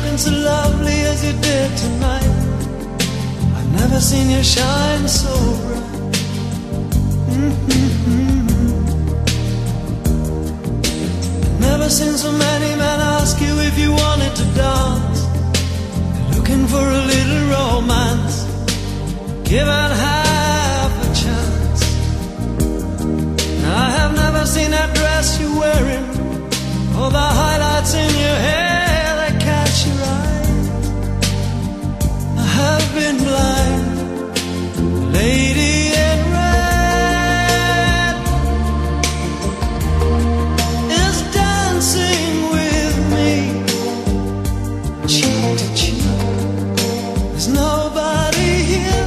looking so lovely as you did tonight. I've never seen you shine so bright. Never seen so many men ask you if you wanted to dance. They're looking for a little romance, given half a chance. I have never seen that dress you're wearing, or the highlights in your hair that catch your eye. I have been blind, lady in red is dancing with me, cheek to cheek. There's nobody here,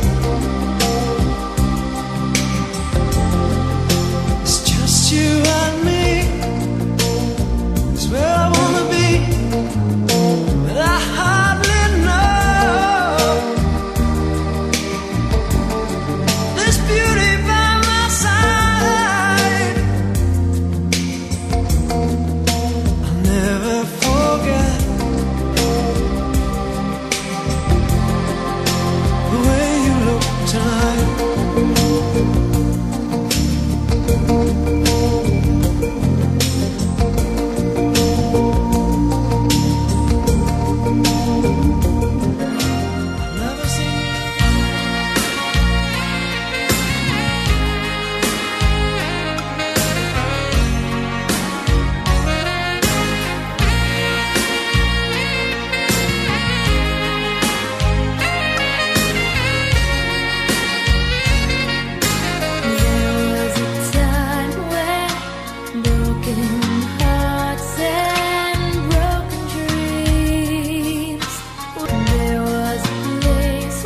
it's just you and me. It's where I wanna be, but I hardly know this beauty by my side. I'll never forget the way you look tonight. Never seen There was a time when broken hearts and broken dreams. There was a place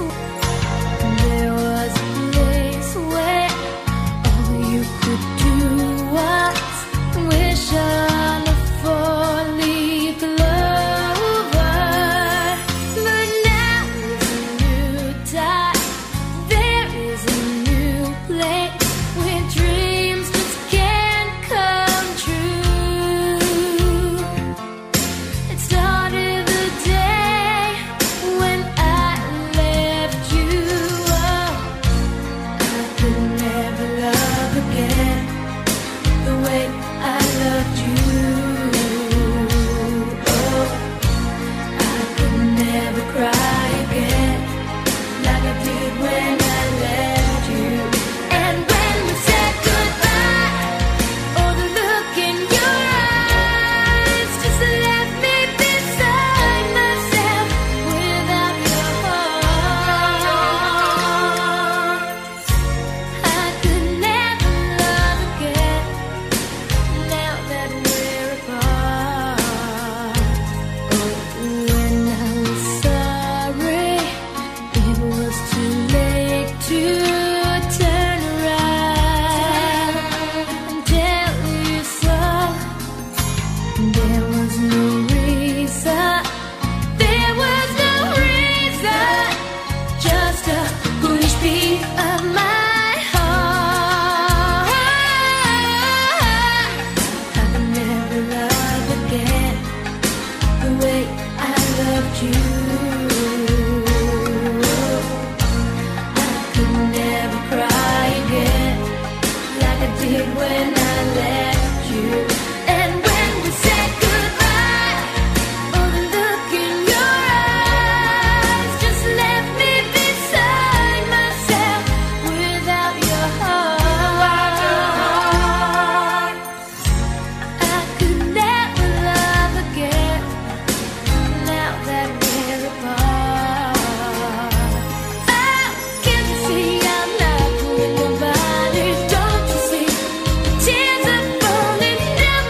where all you could do was wish on a four-leaf clover. But now is a new time. There is a new place where dreams just can't come true. It started the day when I left you. Oh, I could never love again the way I loved you. Oh, I could never cry again like I did when I left you. And when we said goodbye, oh, the look in your eyes just left me beside myself without your heart. I could never love again now that we're apart. Oh, when I was sorry, it was too late to turn around and tell you so. There was no reason, just a foolish beat of my heart. I could never love again the way I loved you. I could never cry again like I did when I left you. And when we said goodbye, oh, the look in your eyes just left me beside myself without your heart. I could never love again now that we're apart. Oh, can't you see I'm not fooling nobody? Don't you see the tears are falling down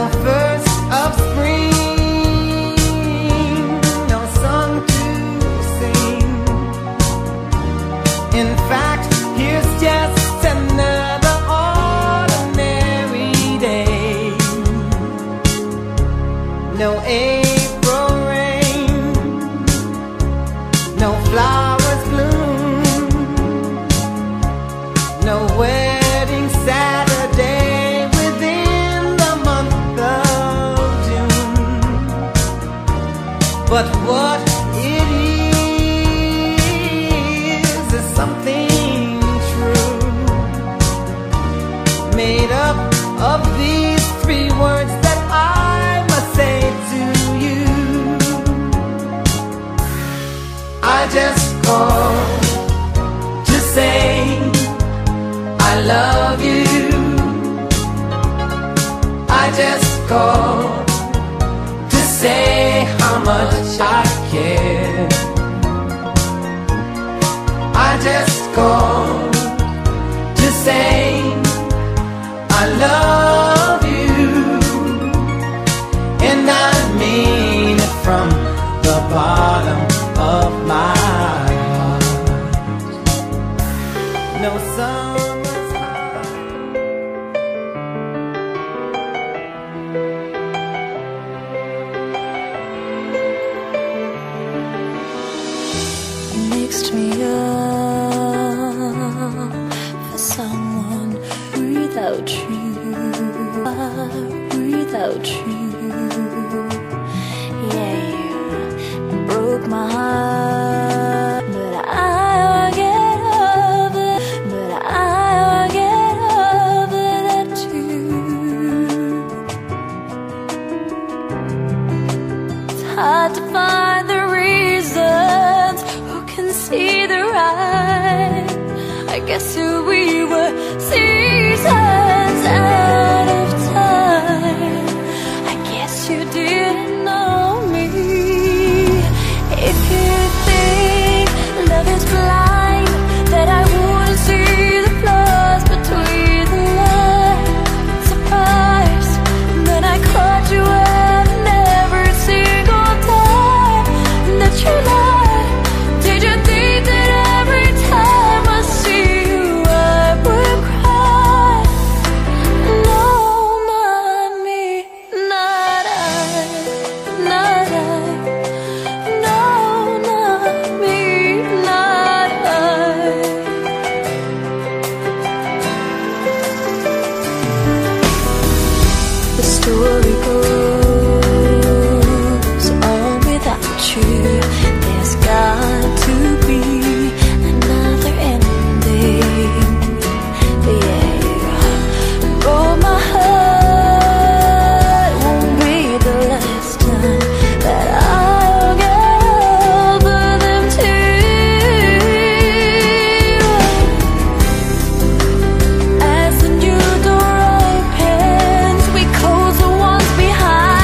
first of spring, no song to sing. In fact, here's just another ordinary day. No April rain, no flowers bloom, no wedding Saturday within the month of June. But what it is something true, made up of these three words that I must say to you. I just called to say I love you. I just called to say how much I care. I just called to say I love you, and I mean it from the bottom of my heart. No summer's high. Mixed me up for someone without you, without you. Yeah, you broke my heart, but I'll get over, but I'll get over that too. It's hard to find the reasons, who can see the right. I guess who we were seasons out of time. I guess you didn't know me. If you think love is blind, that I wouldn't see the flaws between the lines. Surprised that I caught you out in every single time that you lied. Did you think that every time I see you I would cry? No, not me, not I, not I. No, not me, not I. The story goes on without you. There's got to be another ending. Yeah, broke my heart, won't be the last time that I'll get over them too. As the new door opens, we close the ones behind.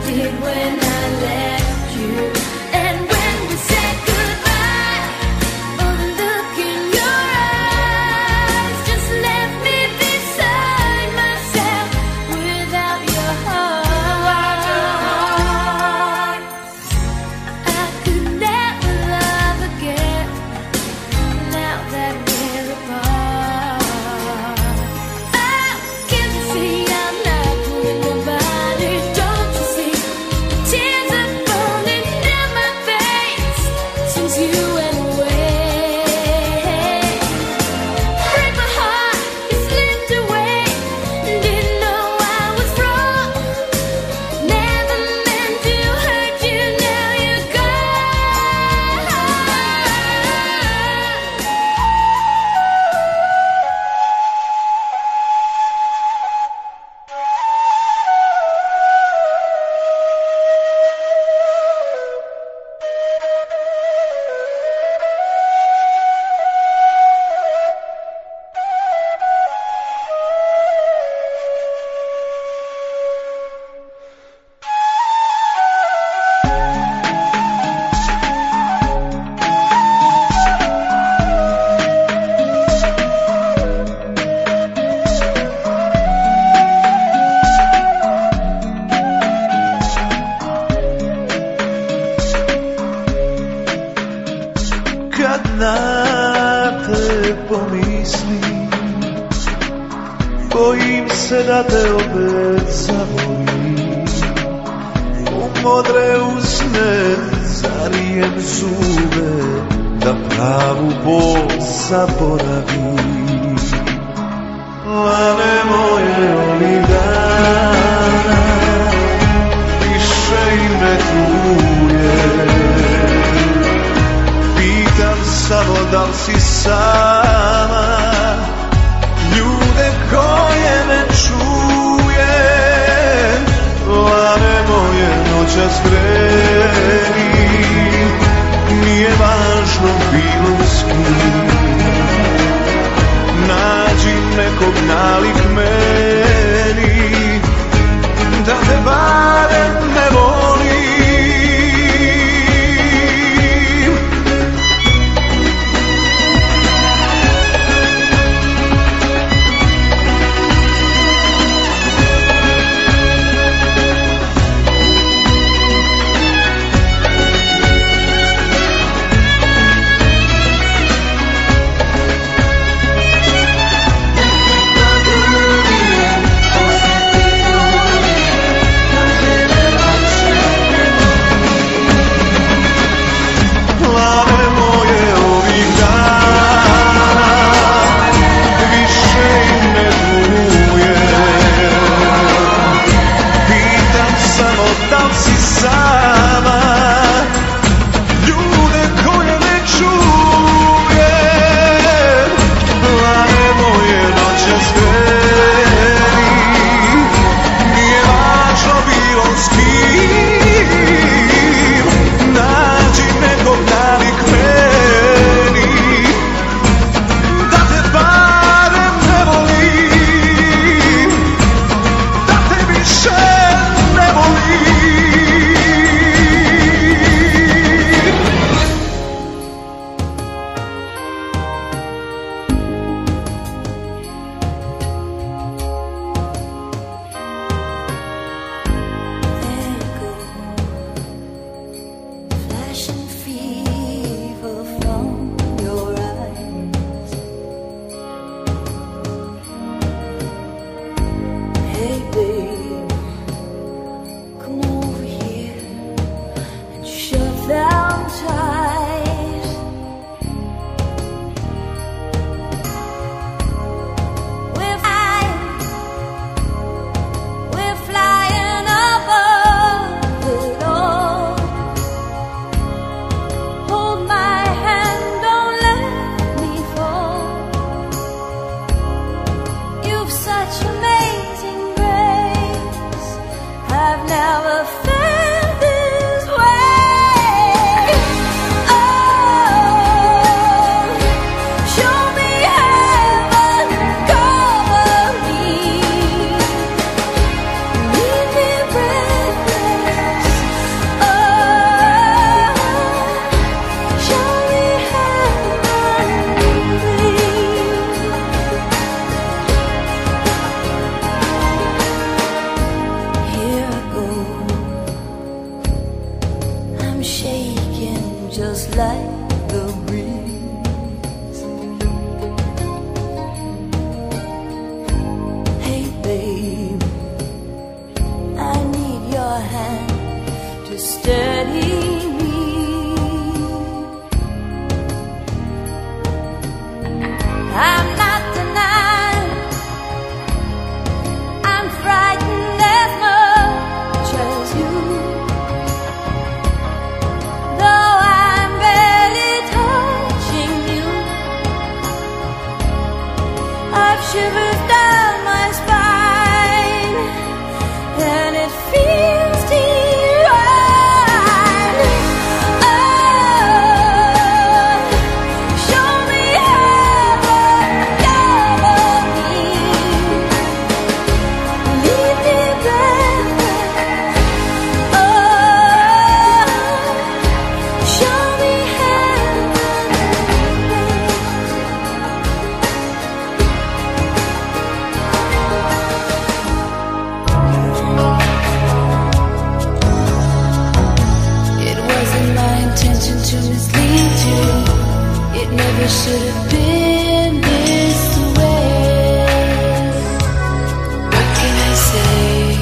did when I left you. And when we said goodbye, oh, the look in your eyes just left me beside myself without your heart. I could never love again now that we're apart. Oh, can't you see I'm not fooling nobody? Don't you see the tears are falling down my face since you went away? Break my heart, you slipped away. Didn't know I was wrong. Never meant to hurt you. Now you're gone. Kad na te pomislim, bojim se da te opet zavolim. U modre usne zarijem zube, da pravu bol zaboravim. Lane moje ovih dana više i ne truje. Pitam samo da li si sama, ljude koje ne čujem. Lane moje noćas greni, nije važno bilo s kim. Nađi nekog nalik meni, da te barem ne volim. like the breeze. Hey babe, I need your hand to steady me. I'm not denying I'm frightened as much as you, though I'm barely touching you. I've shivers down my spine, and it feels divine. Oh, show me heaven, cover me, leave me breathless. Oh, show me heaven. It wasn't my intention to mislead you. It never should have been this way. What can I say?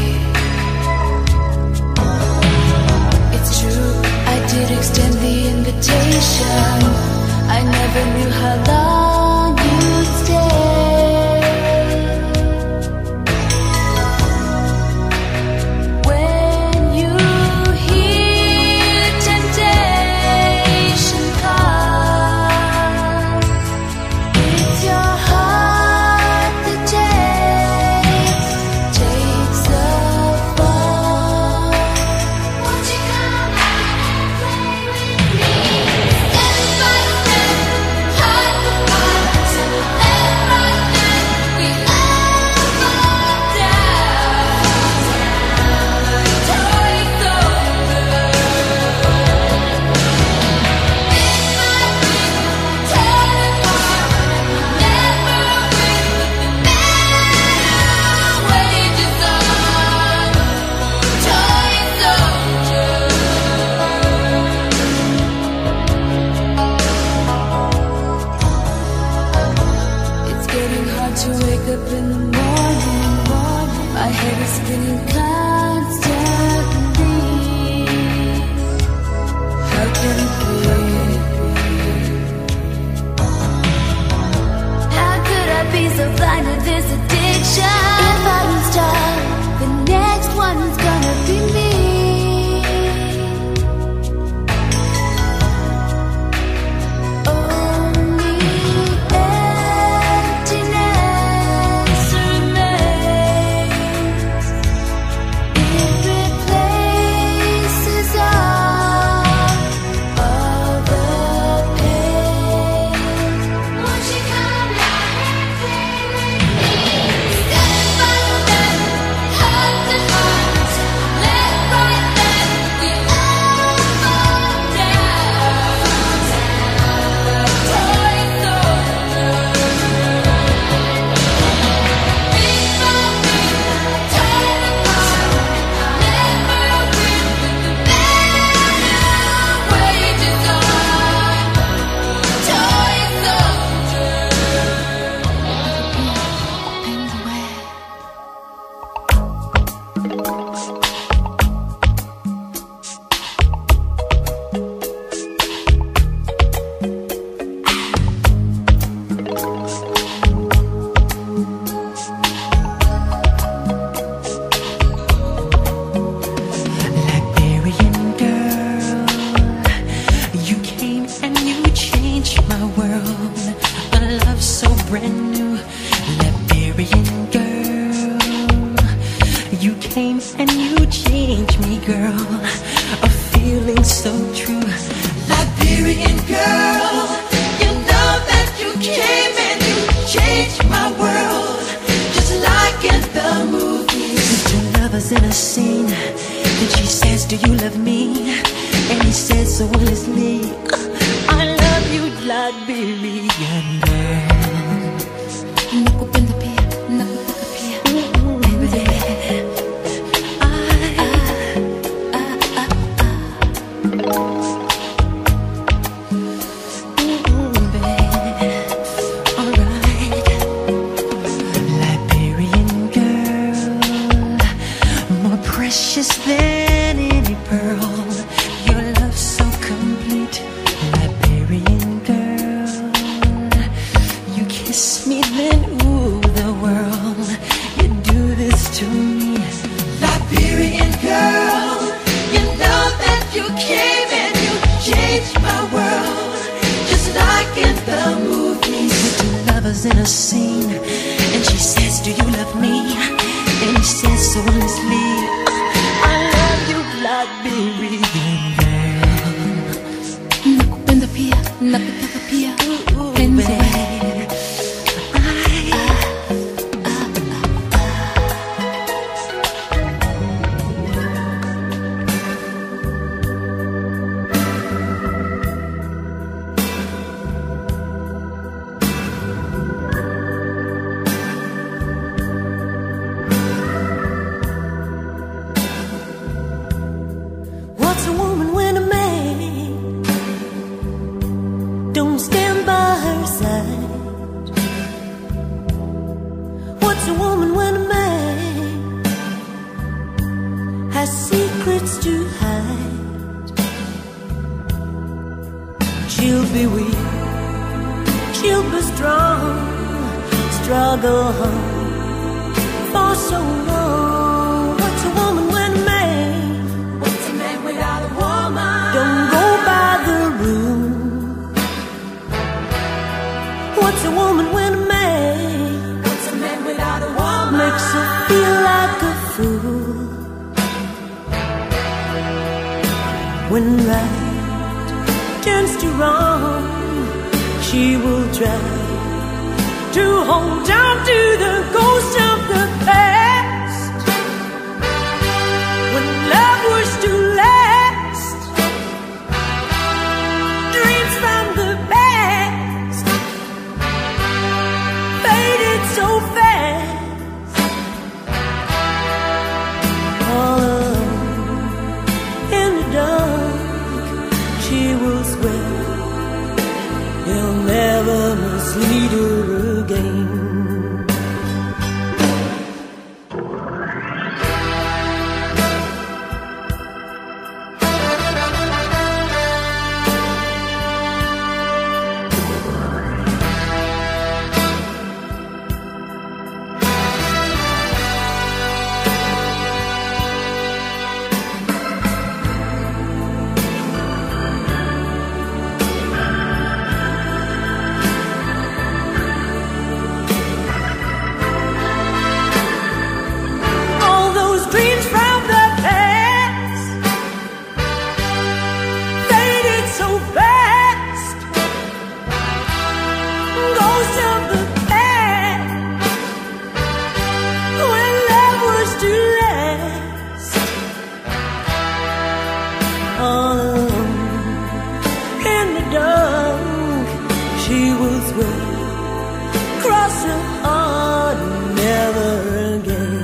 It's true, I did extend the invitation. I never knew how long you'd stay. When you hear temptation come, it's your heart that takes the fall. Won't you come out and play with me? Step by step, heart to heart, left right hand, we all go down. Toy soldier, it might be torn apart, never win the battle wages on. Toy soldier. It's getting hard to wake up in the morning. My head is spinning constantly. How can it be? How could I be so blind to this addiction? If I don't stop, the next one's gonna be me. Only emptiness remains. It replaces all the pain. Won't you come out and play with me? Step by step, heart to heart, left, right, left, we all fall down. Toy soldier, beat by beat, torn apart, never win the battle wages on. Toy soldier. Liberian girl, you came and you changed my world. A love so brand new. Liberian girl, you came and you changed me, girl. A feeling so true. Liberian girl, you know that you came and you changed my world. Just like in the movies. Two lovers in a scene. Then she says, do you love me? And he says so honestly, I love you, Liberian girl. Nakupenda pia, nakutaka pia, baby. was in a scene, and she says, do you love me? And he says so honestly, I love you, Blackberry girl. Nakupenda pia, nakutaka pia, penzi. What's a woman when a man don't stand by her side? What's a woman when a man has secrets to hide? She'll be weak, she'll be strong, struggle hard for so long. What's a woman when a man Without a woman, don't go by the rule? What's a woman when a man what's a man without a woman? makes her feel like a fool? When right turns to wrong, she will try to hold on to the ghost of the past. When love was to last, dreams from the past faded so fast. All alone in the dark, she will swear he'll never mislead her again. All those dreams from the past faded so fast. Ghosts of the past, when love was to last. All alone in the dark, she will swear, cross her heart, never again.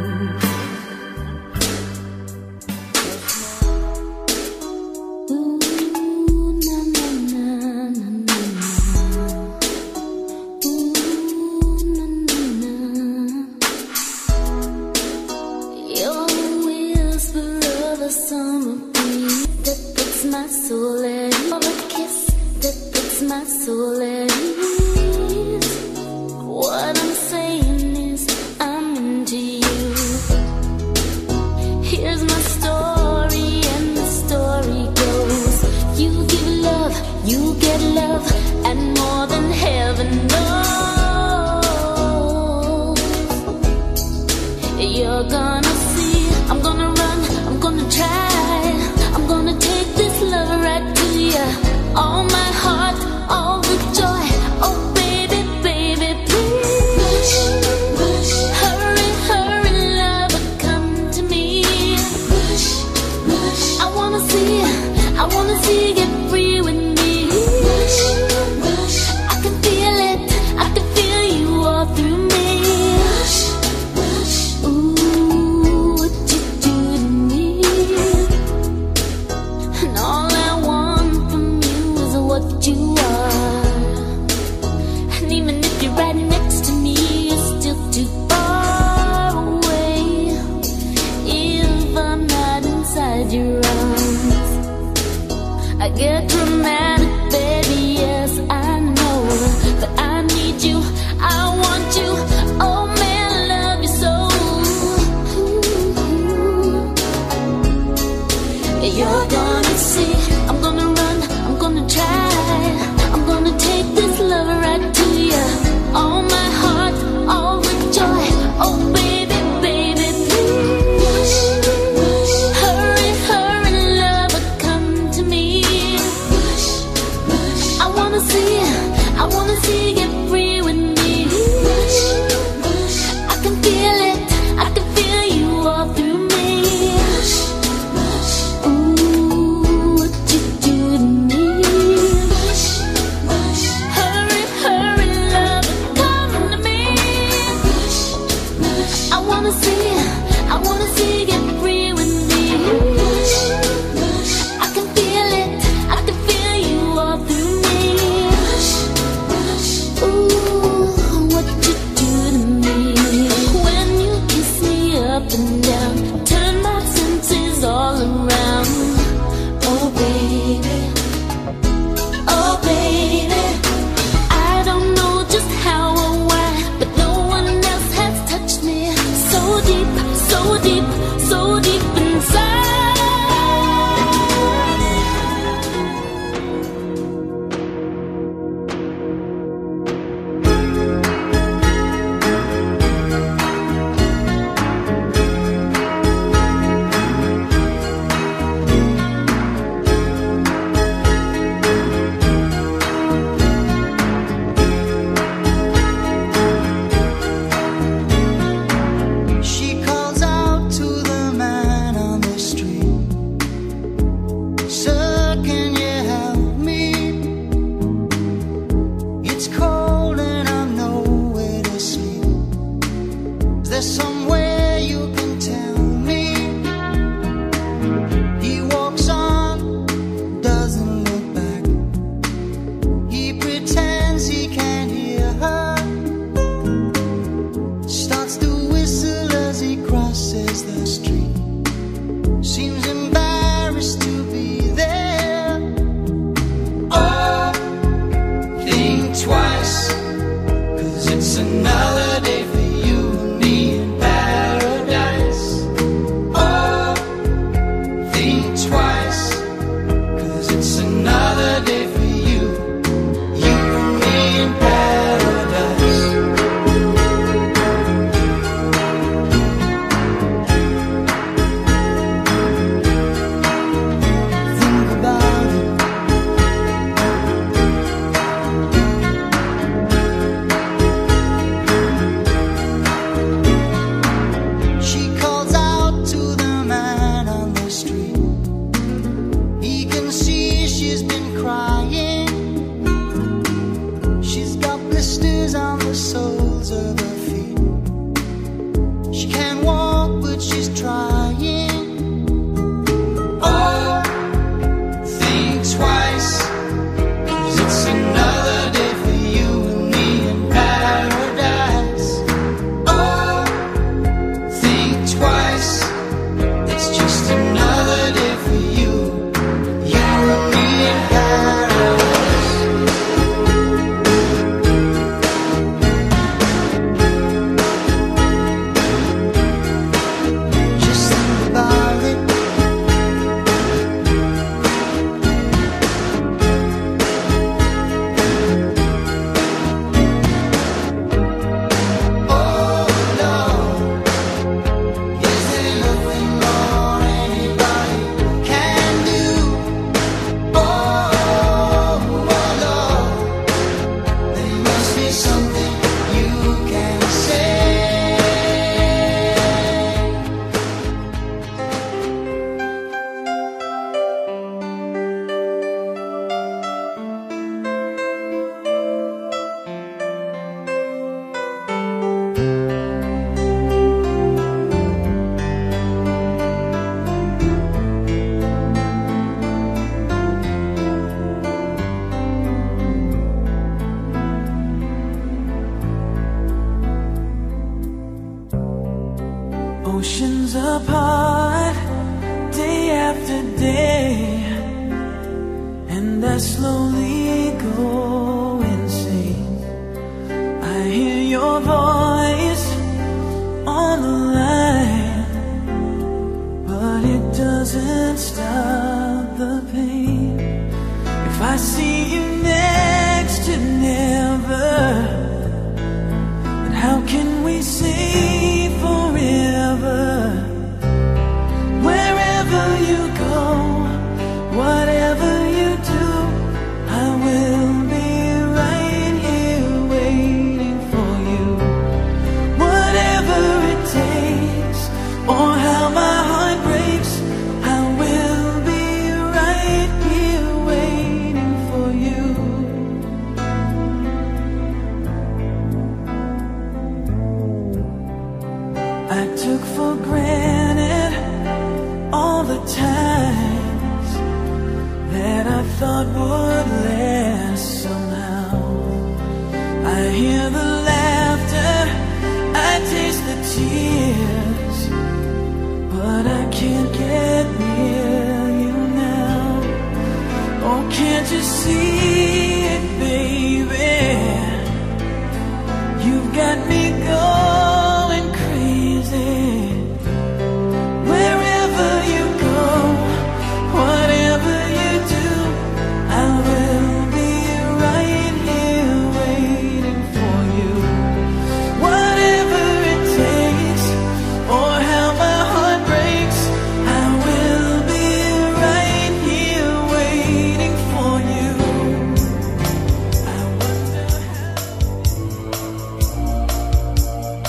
Your whisper of a summer breeze that puts my soul at ease. Your kiss that puts my soul at ease. What I'm saying is I'm into you. Here's my story and the story goes. You give love, you get love, and more than heaven knows. You're gonna see, I'm gonna run, I'm gonna try, I'm gonna take this love right to you. All my heart, all the joy, oh baby, baby, please. Hurry, hurry, lover, come to me. I wanna see you get free with me. I can feel it, I can feel you all through me. Ooh, what you do to me. And all I want from you is what you are. And even if you're right next to me, you're still too far away. If I'm not inside your arms, I get dramatic, baby, yes, I know. But I need you, I want you, oh man, I love you so. You're gonna see, I'm gonna run, I'm gonna try, I'm gonna take this love right to you. Oh she's been crying. She's got blisters on the soles of her feet. She can't walk, but she's trying. Oh, think twice, 'cause it's another day for you and me in paradise. Oh, think twice, it's just another day for you, you and me in paradise. Just think about it. Oh Lord, is there nothing more anybody can do? Oh Lord, there must be something you can say. Oceans apart, day after day, and I slowly go insane. I hear your voice on the line, but it doesn't stop the pain. If I see you next to never, then how can we say forever? Wherever you go, whatever you do, I will be right here waiting for you. Whatever it takes, or how my heart breaks, I will be right here waiting for you. I took for granted all the times that I thought would last somehow. I hear the laughter, I taste the tears, but I can't get near you now. Oh, can't you see it, baby? You've got me going crazy. Wherever you go, whatever you do, I will be right here waiting for you. Whatever it takes, or how my heart breaks, I will be right here waiting for you. I wonder how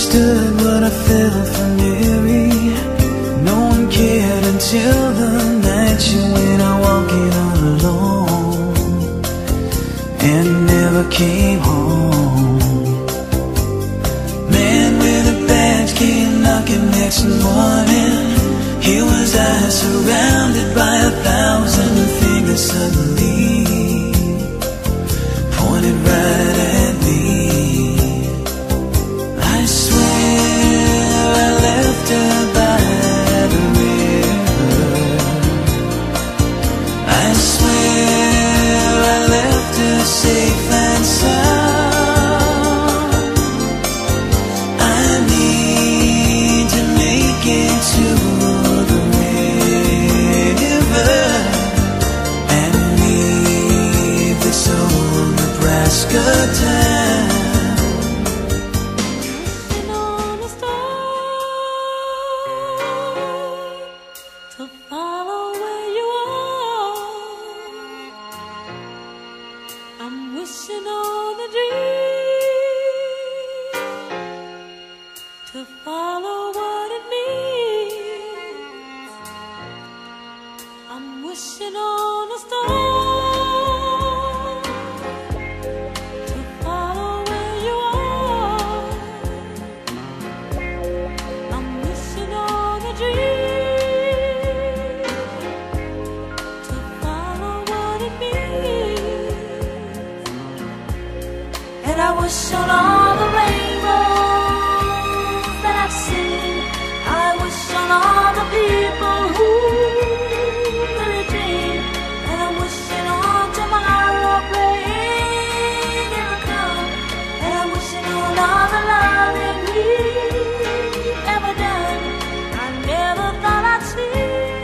understood what I felt for Mary. No one cared until the night you went out walking all alone and never came home. Man with a badge came knocking next morning. Here was I surrounded by 1,000 fingers suddenly pointed right at me. I swear I left her by the river. I swear I left her safe and sound. I need to make it to the river and leave this old Nebraska town. Wishing on a star to follow where you are. I'm wishing on a dream to follow what it means. I'm wishing on a star to follow where you are. I'm wishing on a dream to follow what it means. And I wish on all the rainbows that I've seen. I wish on all the people who really dream. And I'm wishing on tomorrow, praying it'll come. And I'm wishing on all the loving we've ever done. I never thought I'd see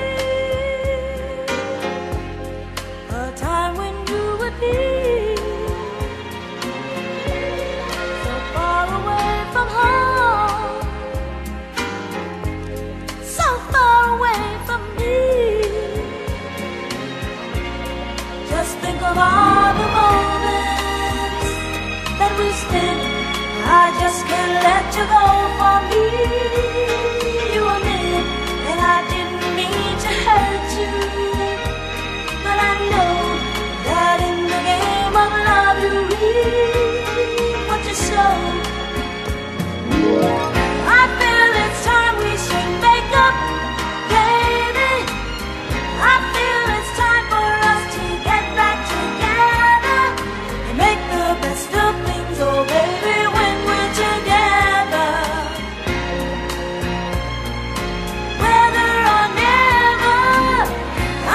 a time when you would be so far away from home, so far away from me. Just think of all the moments that we spent. I just can't let you go for me. You were meant, and I didn't mean to hurt you, but I know that in the game of love you reap what you sow. I feel it's time we should make up, baby. I feel it's time for us to get back together and make the best of things, oh baby, when we're together. Whether or never,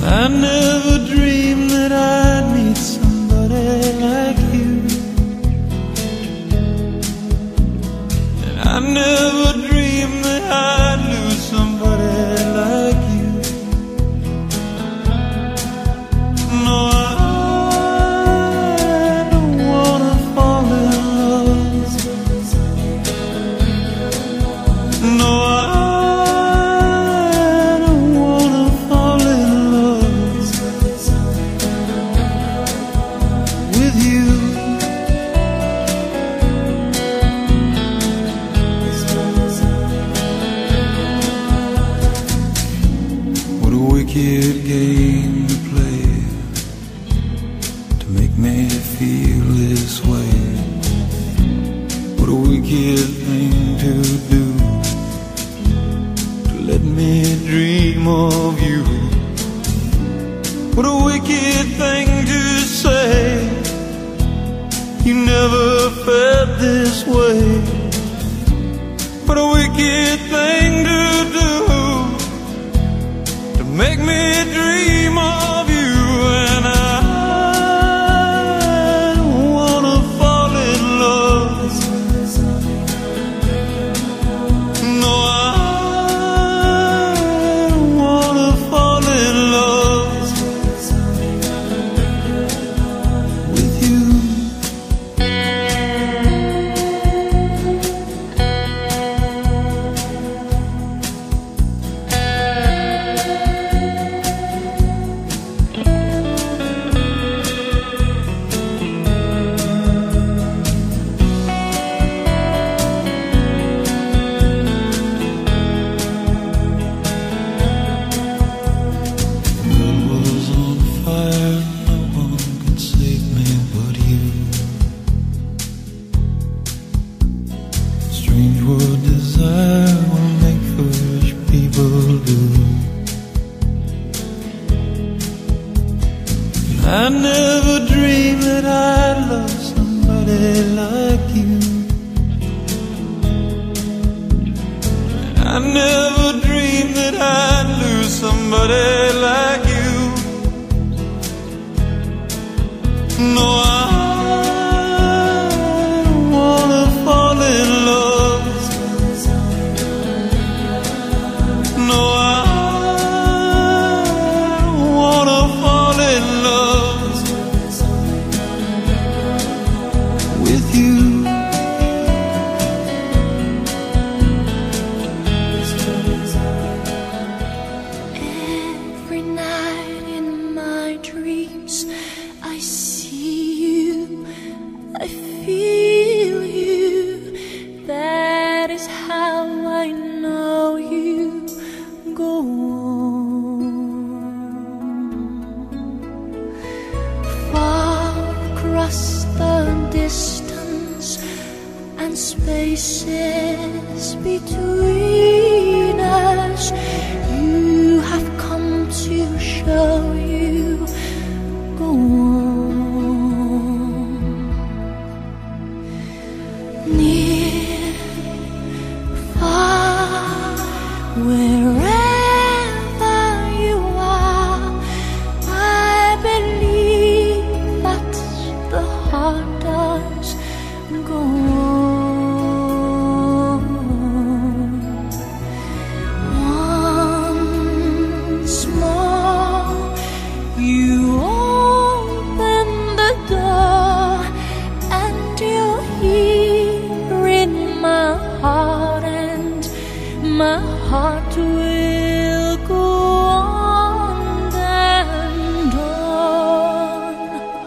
I never dreamed that I'd meet somebody like you, and I never dreamed that I'd lose somebody like you. No, I don't wanna fall in love. No, I don't wanna fall in love with you. What a wicked game to play to make me feel this way. What a wicked thing to do, to let me dream of you. What a wicked thing to say, you never felt this way. What a wicked thing to do, to make me dream of you. And I don't wanna fall in love. No, I don't wanna fall in love with you. Strange what desire will make foolish people do. I never dreamed that I'd love somebody like you. I never dreamed that I'd lose somebody like you. No, I don't wanna fall in love. No, I don't wanna fall in love with you. Every night in my dreams, I see you, I feel you. That is how I know you. Go on. Far across the distance and spaces between us, you have come to show you. Go on. Near, far, wherever you are, I believe that the heart does. Go on. Once more, you open the door, and you're here in my heart, and my heart will go on and on.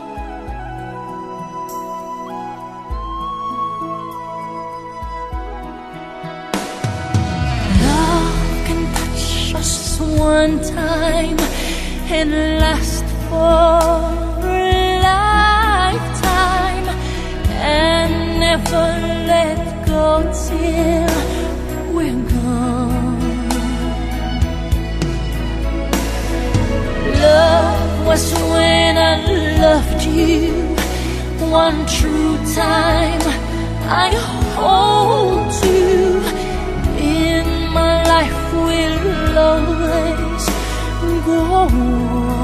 Love can touch us one time and last for a lifetime, and never let go till we're gone. Love was when I loved you one true time. I hold you in my life, will always go on.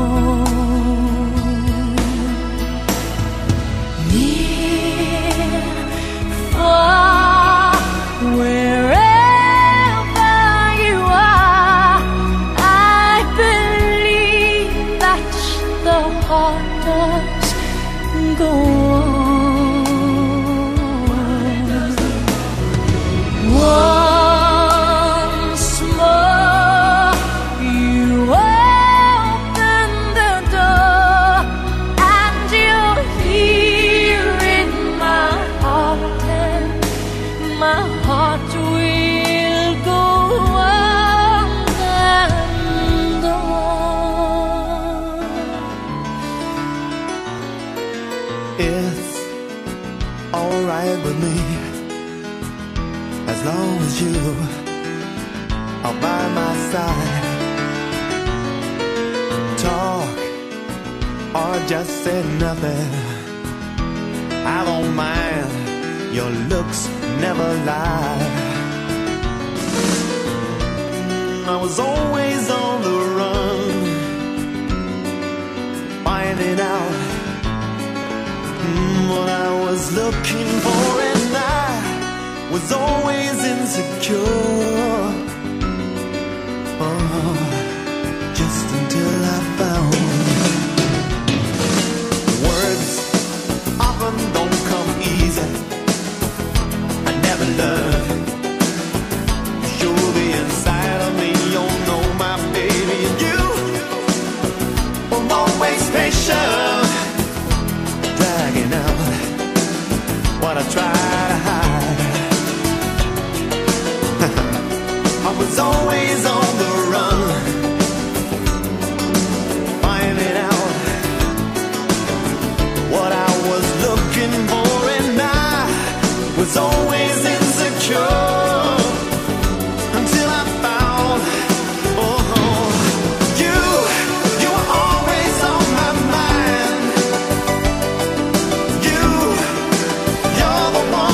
It's alright with me, as long as you are by my side. Talk or just say nothing, I don't mind, your looks never lie. I was always on the run, finding out what I was looking for, and I was always insecure. Oh, just until I found words often don't come easy. I never learned to show the inside of me. You know, my baby, and you were always patient, dragging out what I try to hide. I was always on the run, finding out what I was looking for, and I was always insecure until I found, oh, you were always on my mind. You're the one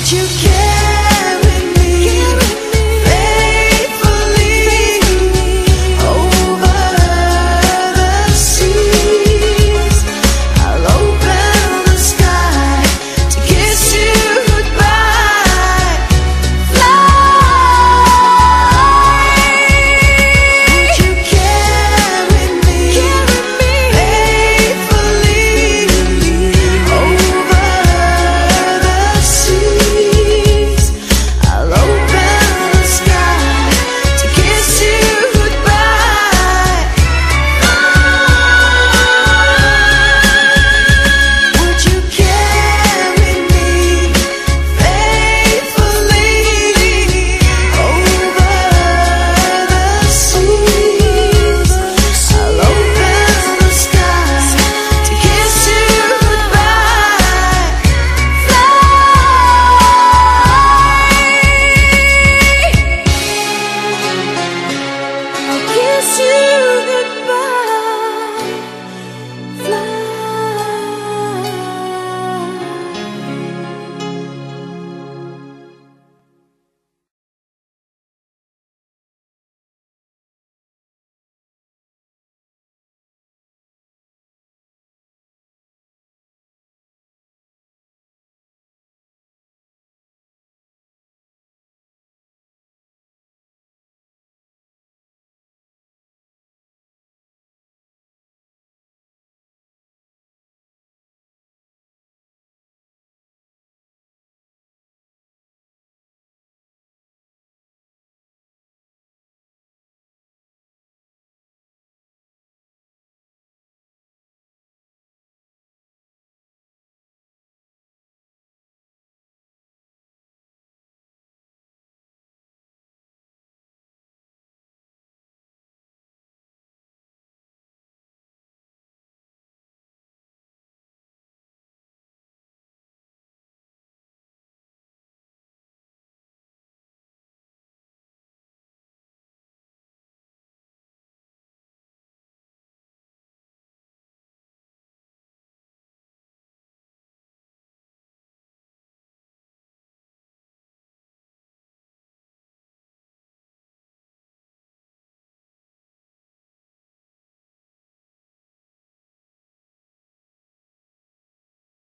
Can't you care?